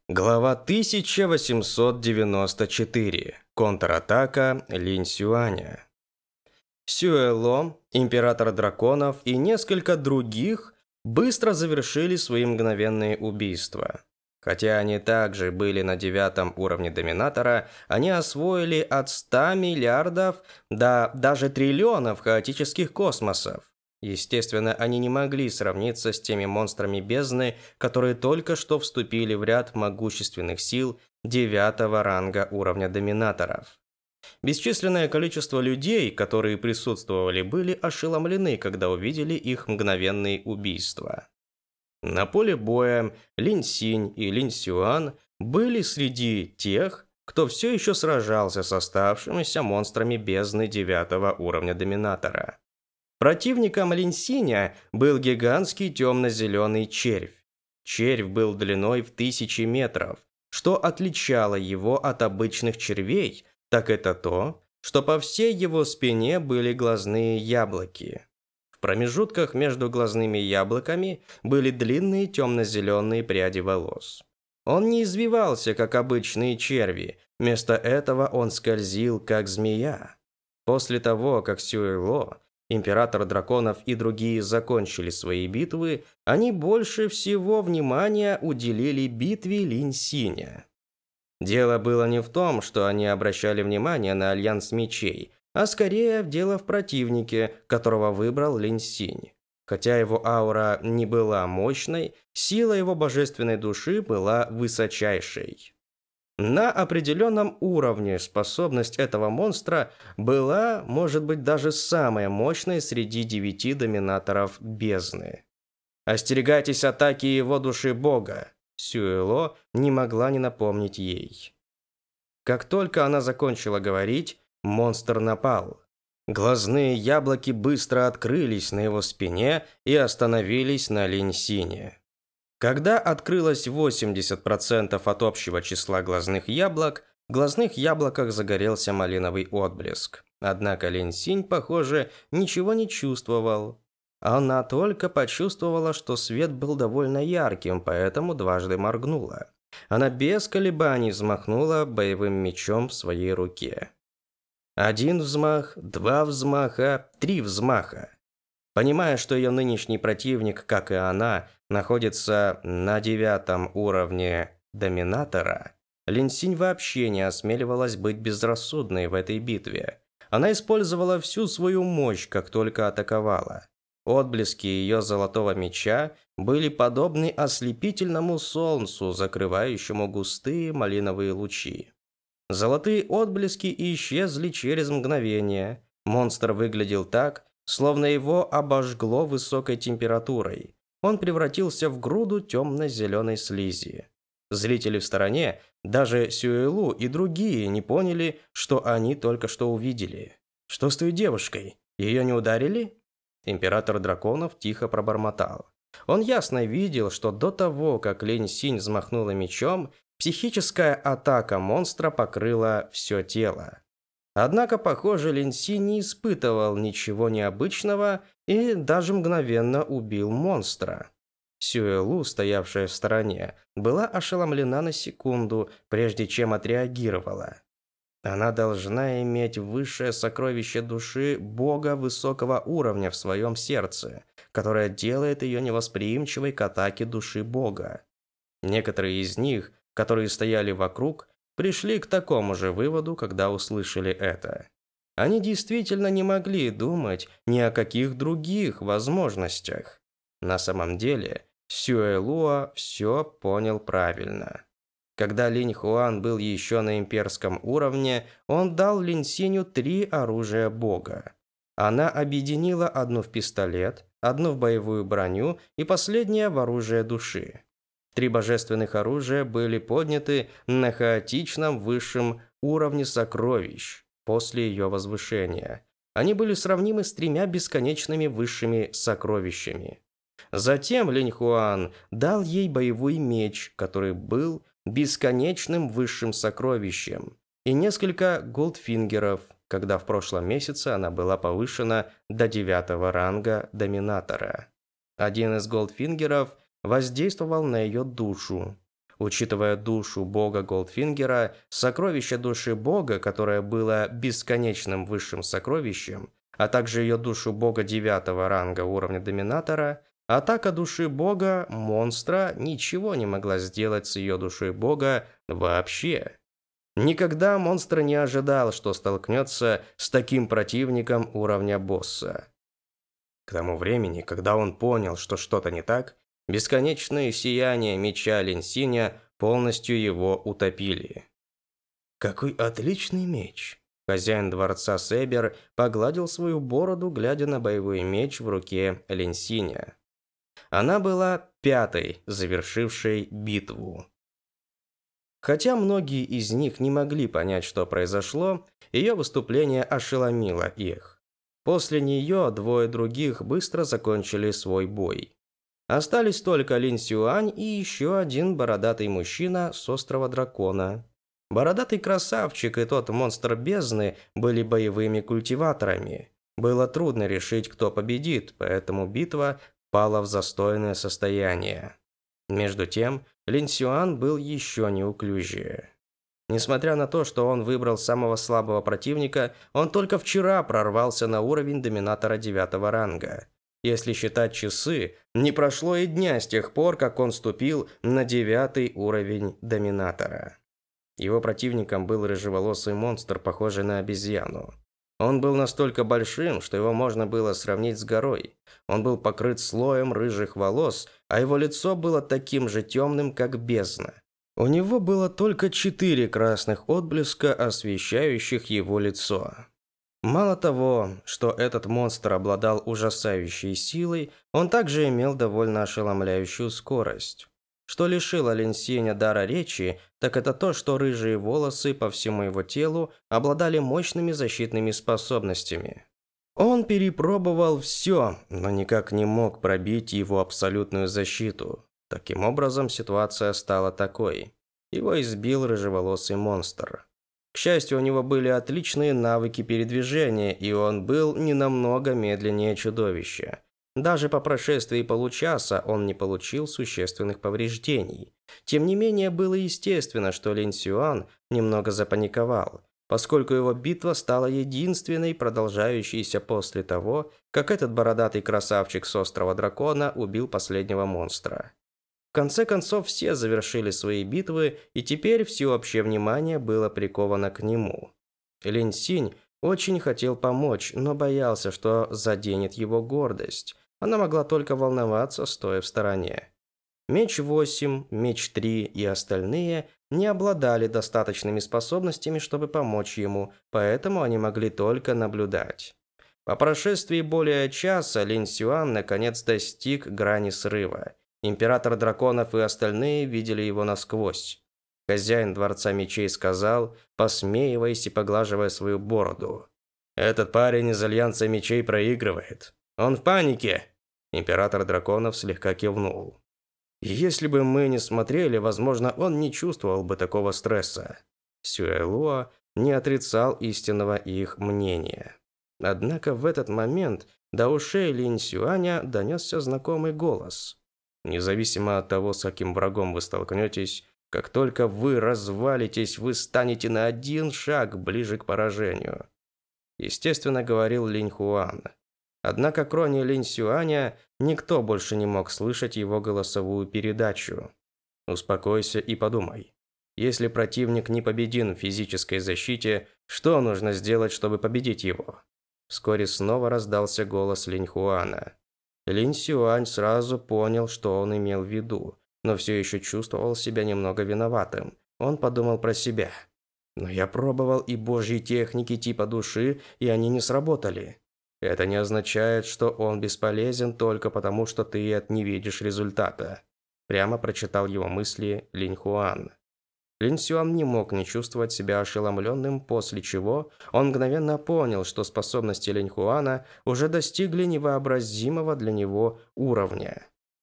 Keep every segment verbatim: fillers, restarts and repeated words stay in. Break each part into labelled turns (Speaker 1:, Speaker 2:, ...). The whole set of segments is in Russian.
Speaker 1: Глава тысяча восемьсот девяносто четыре. Контратака Линь Сюаня. Сюэло, император драконов и несколько других быстро завершили свои мгновенные убийства. Хотя они также были на девятом уровне доминатора, они освоили от ста миллиардов до даже триллионов хаотических космосов. Естественно, они не могли сравниться с теми монстрами бездны, которые только что вступили в ряд могущественных сил девятого ранга уровня доминаторов. Бесчисленное количество людей, которые присутствовали, были ошеломлены, когда увидели их мгновенные убийства. На поле боя Линь Синь и Линь Сюань были среди тех, кто все еще сражался с оставшимися монстрами бездны девятого уровня доминатора. Противником Линь Синя был гигантский темно-зеленый червь. Червь был длиной в тысячи метров. Что отличало его от обычных червей, так это то, что по всей его спине были глазные яблоки. В промежутках между глазными яблоками были длинные темно-зеленые пряди волос. Он не извивался, как обычные черви, вместо этого он скользил, как змея. После того, как Сюэло, император драконов и другие закончили свои битвы, они больше всего внимания уделили битве Линь Синя. Дело было не в том, что они обращали внимание на альянс мечей, а скорее дело в противнике, которого выбрал Линь Синь. Хотя его аура не была мощной, сила его божественной души была высочайшей. На определенном уровне способность этого монстра была, может быть, даже самой мощной среди девяти доминаторов бездны. «Остерегайтесь атаки его души бога», Сюэло не могла не напомнить ей. Как только она закончила говорить, монстр напал. Глазные яблоки быстро открылись на его спине и остановились на Линь Сине. Когда открылось восемьдесят процентов от общего числа глазных яблок, в глазных яблоках загорелся малиновый отблеск. Однако Линь Синь, похоже, ничего не чувствовал. Она только почувствовала, что свет был довольно ярким, поэтому дважды моргнула. Она без колебаний взмахнула боевым мечом в своей руке. Один взмах, два взмаха, три взмаха. Понимая, что ее нынешний противник, как и она, находится на девятом уровне доминатора, Линь Синь вообще не осмеливалась быть безрассудной в этой битве. Она использовала всю свою мощь, как только атаковала. Отблески ее золотого меча были подобны ослепительному солнцу, закрывающему густые малиновые лучи. Золотые отблески исчезли через мгновение. Монстр выглядел так, словно его обожгло высокой температурой. Он превратился в груду темно-зеленой слизи. Зрители в стороне, даже Сюэлу и другие, не поняли, что они только что увидели. «Что с той девушкой? Ее не ударили?» Император драконов тихо пробормотал. Он ясно видел, что до того, как Линь Синь взмахнула мечом, психическая атака монстра покрыла все тело. Однако, похоже, Линь Синь не испытывал ничего необычного и даже мгновенно убил монстра. Сюэлу, стоявшая в стороне, была ошеломлена на секунду, прежде чем отреагировала. Она должна иметь высшее сокровище души Бога высокого уровня в своем сердце, которое делает ее невосприимчивой к атаке души Бога. Некоторые из них, которые стояли вокруг, пришли к такому же выводу, когда услышали это. Они действительно не могли думать ни о каких других возможностях. На самом деле, Сюэлуа все понял правильно. Когда Линь Хуан был еще на имперском уровне, он дал Линь Синю три оружия бога. Она объединила одну в пистолет, одну в боевую броню и последнее в оружие души. Три божественных оружия были подняты на хаотичном высшем уровне сокровищ после ее возвышения. Они были сравнимы с тремя бесконечными высшими сокровищами. Затем Линь Хуан дал ей боевой меч, который был бесконечным высшим сокровищем, и несколько голдфингеров, когда в прошлом месяце она была повышена до девятого ранга доминатора. Один из голдфингеров воздействовал на ее душу. Учитывая душу бога Голдфингера, сокровище души бога, которое было бесконечным высшим сокровищем, а также ее душу бога девятого ранга уровня доминатора, атака души бога монстра ничего не могла сделать с ее душой бога вообще. Никогда монстр не ожидал, что столкнется с таким противником уровня босса. К тому времени, когда он понял, что что-то не так, бесконечное сияние меча Линсиня полностью его утопили. «Какой отличный меч!» Хозяин дворца Себер погладил свою бороду, глядя на боевой меч в руке Линсиня. Она была пятой, завершившей битву. Хотя многие из них не могли понять, что произошло, ее выступление ошеломило их. После нее двое других быстро закончили свой бой. Остались только Лин Сюань и еще один бородатый мужчина с острова Дракона. Бородатый красавчик и тот монстр бездны были боевыми культиваторами. Было трудно решить, кто победит, поэтому битва пала в застойное состояние. Между тем, Лин Сюань был еще неуклюжее. Несмотря на то, что он выбрал самого слабого противника, он только вчера прорвался на уровень доминатора девятого ранга. Если считать часы, не прошло и дня с тех пор, как он ступил на девятый уровень доминатора. Его противником был рыжеволосый монстр, похожий на обезьяну. Он был настолько большим, что его можно было сравнить с горой. Он был покрыт слоем рыжих волос, а его лицо было таким же темным, как бездна. У него было только четыре красных отблеска, освещающих его лицо. Мало того, что этот монстр обладал ужасающей силой, он также имел довольно ошеломляющую скорость. Что лишило Линсиня дара речи, так это то, что рыжие волосы по всему его телу обладали мощными защитными способностями. Он перепробовал все, но никак не мог пробить его абсолютную защиту. Таким образом, ситуация стала такой. Его избил рыжеволосый монстр. К счастью, у него были отличные навыки передвижения, и он был не намного медленнее чудовища. Даже по прошествии получаса он не получил существенных повреждений. Тем не менее, было естественно, что Лин Сюань немного запаниковал, поскольку его битва стала единственной, продолжающейся после того, как этот бородатый красавчик с острова Дракона убил последнего монстра. В конце концов, все завершили свои битвы, и теперь всеобщее внимание было приковано к нему. Лин Синь очень хотел помочь, но боялся, что заденет его гордость. Она могла только волноваться, стоя в стороне. Меч восемь, Меч три и остальные не обладали достаточными способностями, чтобы помочь ему, поэтому они могли только наблюдать. По прошествии более часа Лин Сюань наконец достиг грани срыва. Император драконов и остальные видели его насквозь. Хозяин Дворца Мечей сказал, посмеиваясь и поглаживая свою бороду: «Этот парень из Альянса Мечей проигрывает. Он в панике!» Император драконов слегка кивнул. «Если бы мы не смотрели, возможно, он не чувствовал бы такого стресса». Сюэлуа не отрицал истинного их мнения. Однако в этот момент до ушей Линь Сюаня донесся знакомый голос. «Независимо от того, с каким врагом вы столкнетесь, как только вы развалитесь, вы станете на один шаг ближе к поражению». Естественно, говорил Линь Хуан. Однако, кроме Линь Сюаня, никто больше не мог слышать его голосовую передачу. Успокойся и подумай. Если противник не победен в физической защите, что нужно сделать, чтобы победить его? Вскоре снова раздался голос Линь Хуана. Линь Сюань сразу понял, что он имел в виду, но все еще чувствовал себя немного виноватым. Он подумал про себя. «Но я пробовал и божьи техники типа души, и они не сработали. Это не означает, что он бесполезен только потому, что ты не видишь результата», прямо прочитал его мысли Линь Хуан. Лин Сюань не мог не чувствовать себя ошеломленным, после чего он мгновенно понял, что способности Линь Хуана уже достигли невообразимого для него уровня.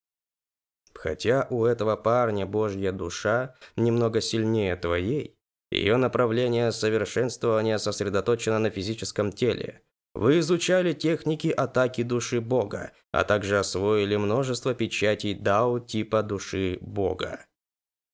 Speaker 1: Хотя у этого парня божья душа немного сильнее твоей, ее направление совершенствования сосредоточено на физическом теле. Вы изучали техники атаки души Бога, а также освоили множество печатей Дао типа души Бога.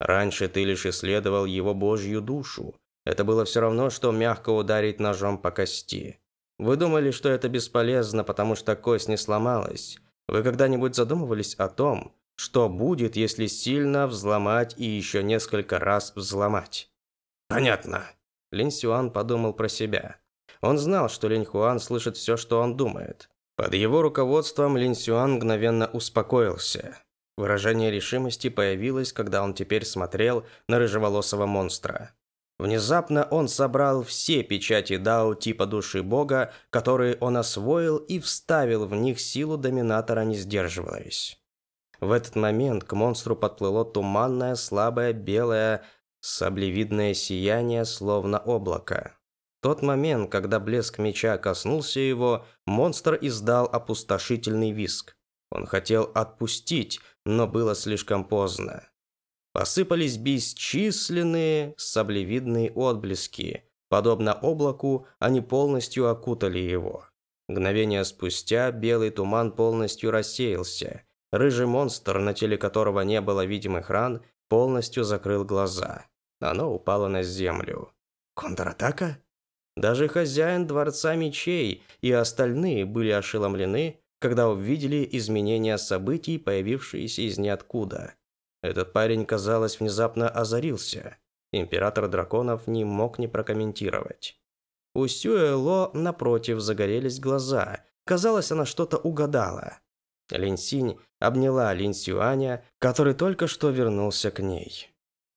Speaker 1: Раньше ты лишь исследовал его божью душу. Это было все равно, что мягко ударить ножом по кости. Вы думали, что это бесполезно, потому что кость не сломалась. Вы когда-нибудь задумывались о том, что будет, если сильно взломать и еще несколько раз взломать? Понятно. Линь Сюань подумал про себя. Он знал, что Линь Хуан слышит все, что он думает. Под его руководством Линь Сюань мгновенно успокоился. Выражение решимости появилось, когда он теперь смотрел на рыжеволосого монстра. Внезапно он собрал все печати Дао типа души бога, которые он освоил, и вставил в них силу доминатора, не сдерживаясь. В этот момент к монстру подплыло туманное, слабое, белое, саблевидное сияние, словно облако. В тот момент, когда блеск меча коснулся его, монстр издал опустошительный визг. Он хотел отпустить, но было слишком поздно. Посыпались бесчисленные саблевидные отблески. Подобно облаку, они полностью окутали его. Мгновение спустя белый туман полностью рассеялся. Рыжий монстр, на теле которого не было видимых ран, полностью закрыл глаза. Оно упало на землю. Контратака? Даже хозяин Дворца Мечей и остальные были ошеломлены, когда увидели изменения событий, появившиеся из ниоткуда. Этот парень, казалось, внезапно озарился. Император драконов не мог не прокомментировать. У Сюэ Ло, напротив, загорелись глаза. Казалось, она что-то угадала. Линь Синь обняла Линь Сюаня, который только что вернулся к ней.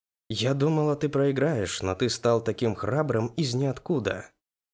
Speaker 1: «Я думала, ты проиграешь, но ты стал таким храбрым из ниоткуда».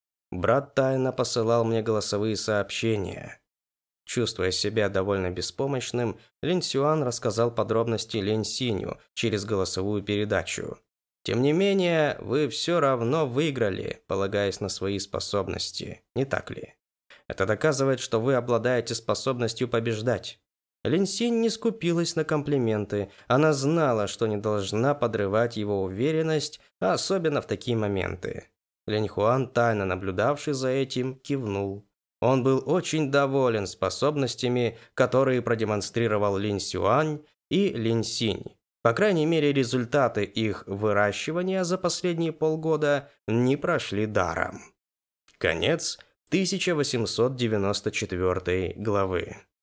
Speaker 1: Брат тайно посылал мне голосовые сообщения. Чувствуя себя довольно беспомощным, Линь Сюань рассказал подробности Линь Синю через голосовую передачу. «Тем не менее, вы все равно выиграли, полагаясь на свои способности, не так ли? Это доказывает, что вы обладаете способностью побеждать». Линь Синь не скупилась на комплименты. Она знала, что не должна подрывать его уверенность, особенно в такие моменты. Линь Хуан, тайно наблюдавший за этим, кивнул. Он был очень доволен способностями, которые продемонстрировал Линь Сюань и Линь Синь. По крайней мере, результаты их выращивания за последние полгода не прошли даром. Конец тысяча восемьсот девяносто четвёртой главы.